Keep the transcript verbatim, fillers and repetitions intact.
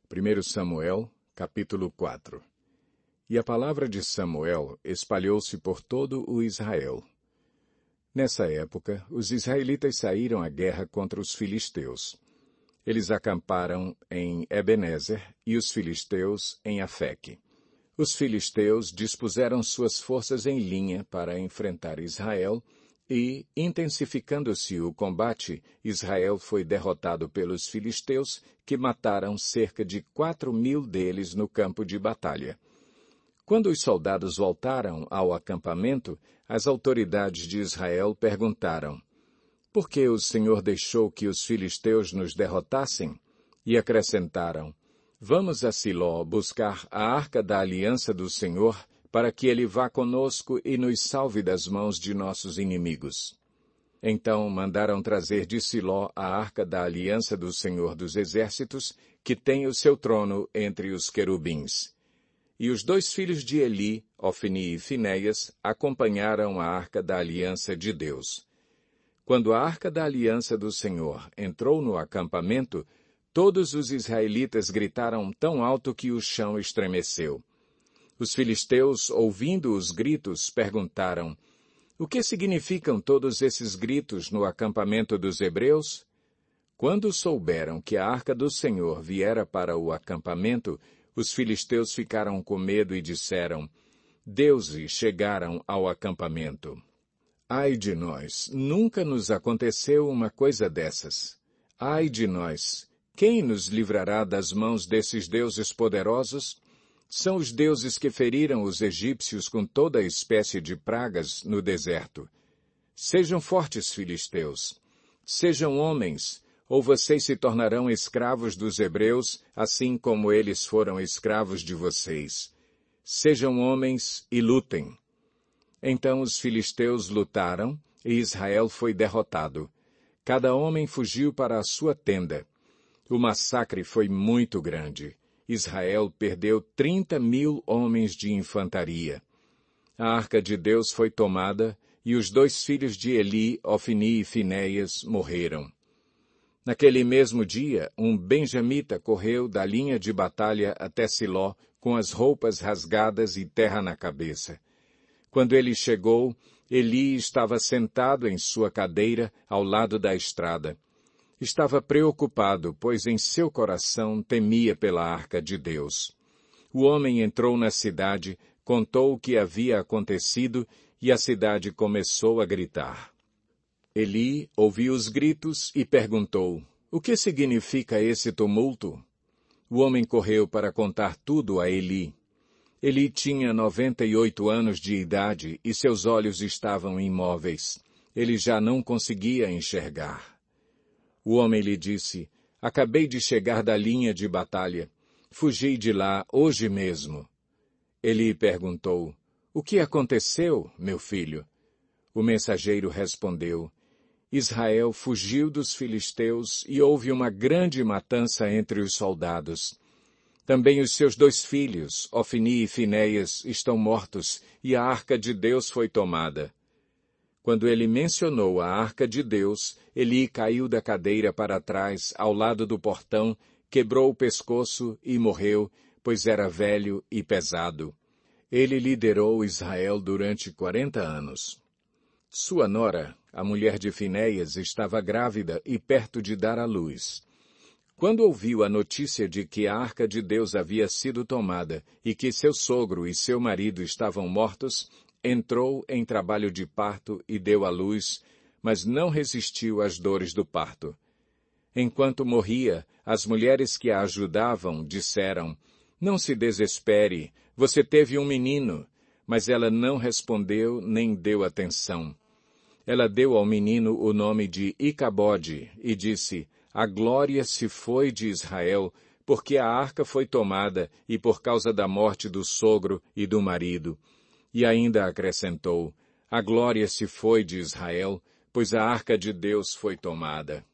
primeiro Samuel, capítulo quatro. E a palavra de Samuel espalhou-se por todo o Israel. Nessa época, os israelitas saíram à guerra contra os filisteus. Eles acamparam em Ebenezer e os filisteus em Afeque. Os filisteus dispuseram suas forças em linha para enfrentar Israel e, intensificando-se o combate, Israel foi derrotado pelos filisteus, que mataram cerca de quatro mil deles no campo de batalha. Quando os soldados voltaram ao acampamento, as autoridades de Israel perguntaram: por que o Senhor deixou que os filisteus nos derrotassem? E acrescentaram: vamos a Siló buscar a arca da aliança do Senhor, para que ele vá conosco e nos salve das mãos de nossos inimigos. Então mandaram trazer de Siló a arca da aliança do Senhor dos Exércitos, que tem o seu trono entre os querubins. E os dois filhos de Eli, Ofni e Finéias, acompanharam a arca da aliança de Deus. Quando a arca da aliança do Senhor entrou no acampamento, todos os israelitas gritaram tão alto que o chão estremeceu. Os filisteus, ouvindo os gritos, perguntaram: o que significam todos esses gritos no acampamento dos hebreus? Quando souberam que a arca do Senhor viera para o acampamento, os filisteus ficaram com medo e disseram: deuses chegaram ao acampamento. Ai de nós, nunca nos aconteceu uma coisa dessas. Ai de nós, quem nos livrará das mãos desses deuses poderosos? São os deuses que feriram os egípcios com toda a espécie de pragas no deserto. Sejam fortes, filisteus. Sejam homens, ou vocês se tornarão escravos dos hebreus, assim como eles foram escravos de vocês. Sejam homens e lutem. Então os filisteus lutaram, e Israel foi derrotado. Cada homem fugiu para a sua tenda. O massacre foi muito grande. Israel perdeu trinta mil homens de infantaria. A arca de Deus foi tomada, e os dois filhos de Eli, Ofni e Finéias, morreram. Naquele mesmo dia, um benjamita correu da linha de batalha até Siló, com as roupas rasgadas e terra na cabeça. Quando ele chegou, Eli estava sentado em sua cadeira ao lado da estrada. Estava preocupado, pois em seu coração temia pela arca de Deus. O homem entrou na cidade, contou o que havia acontecido, e a cidade começou a gritar. Eli ouviu os gritos e perguntou: o que significa esse tumulto? O homem correu para contar tudo a Eli. Eli tinha noventa e oito anos de idade e seus olhos estavam imóveis. Ele já não conseguia enxergar. O homem lhe disse: acabei de chegar da linha de batalha. Fugi de lá hoje mesmo. Eli perguntou: o que aconteceu, meu filho? O mensageiro respondeu: Israel fugiu dos filisteus e houve uma grande matança entre os soldados. Também os seus dois filhos, Ofni e Finéias, estão mortos e a arca de Deus foi tomada. Quando ele mencionou a arca de Deus, Eli caiu da cadeira para trás, ao lado do portão, quebrou o pescoço e morreu, pois era velho e pesado. Ele liderou Israel durante quarenta anos. Sua nora, a mulher de Finéias, estava grávida e perto de dar à luz. Quando ouviu a notícia de que a arca de Deus havia sido tomada e que seu sogro e seu marido estavam mortos, entrou em trabalho de parto e deu à luz, mas não resistiu às dores do parto. Enquanto morria, as mulheres que a ajudavam disseram: não se desespere, você teve um menino. Mas ela não respondeu nem deu atenção. Ela deu ao menino o nome de Icabode e disse: a glória se foi de Israel, porque a arca foi tomada e por causa da morte do sogro e do marido. E ainda acrescentou: a glória se foi de Israel, pois a arca de Deus foi tomada.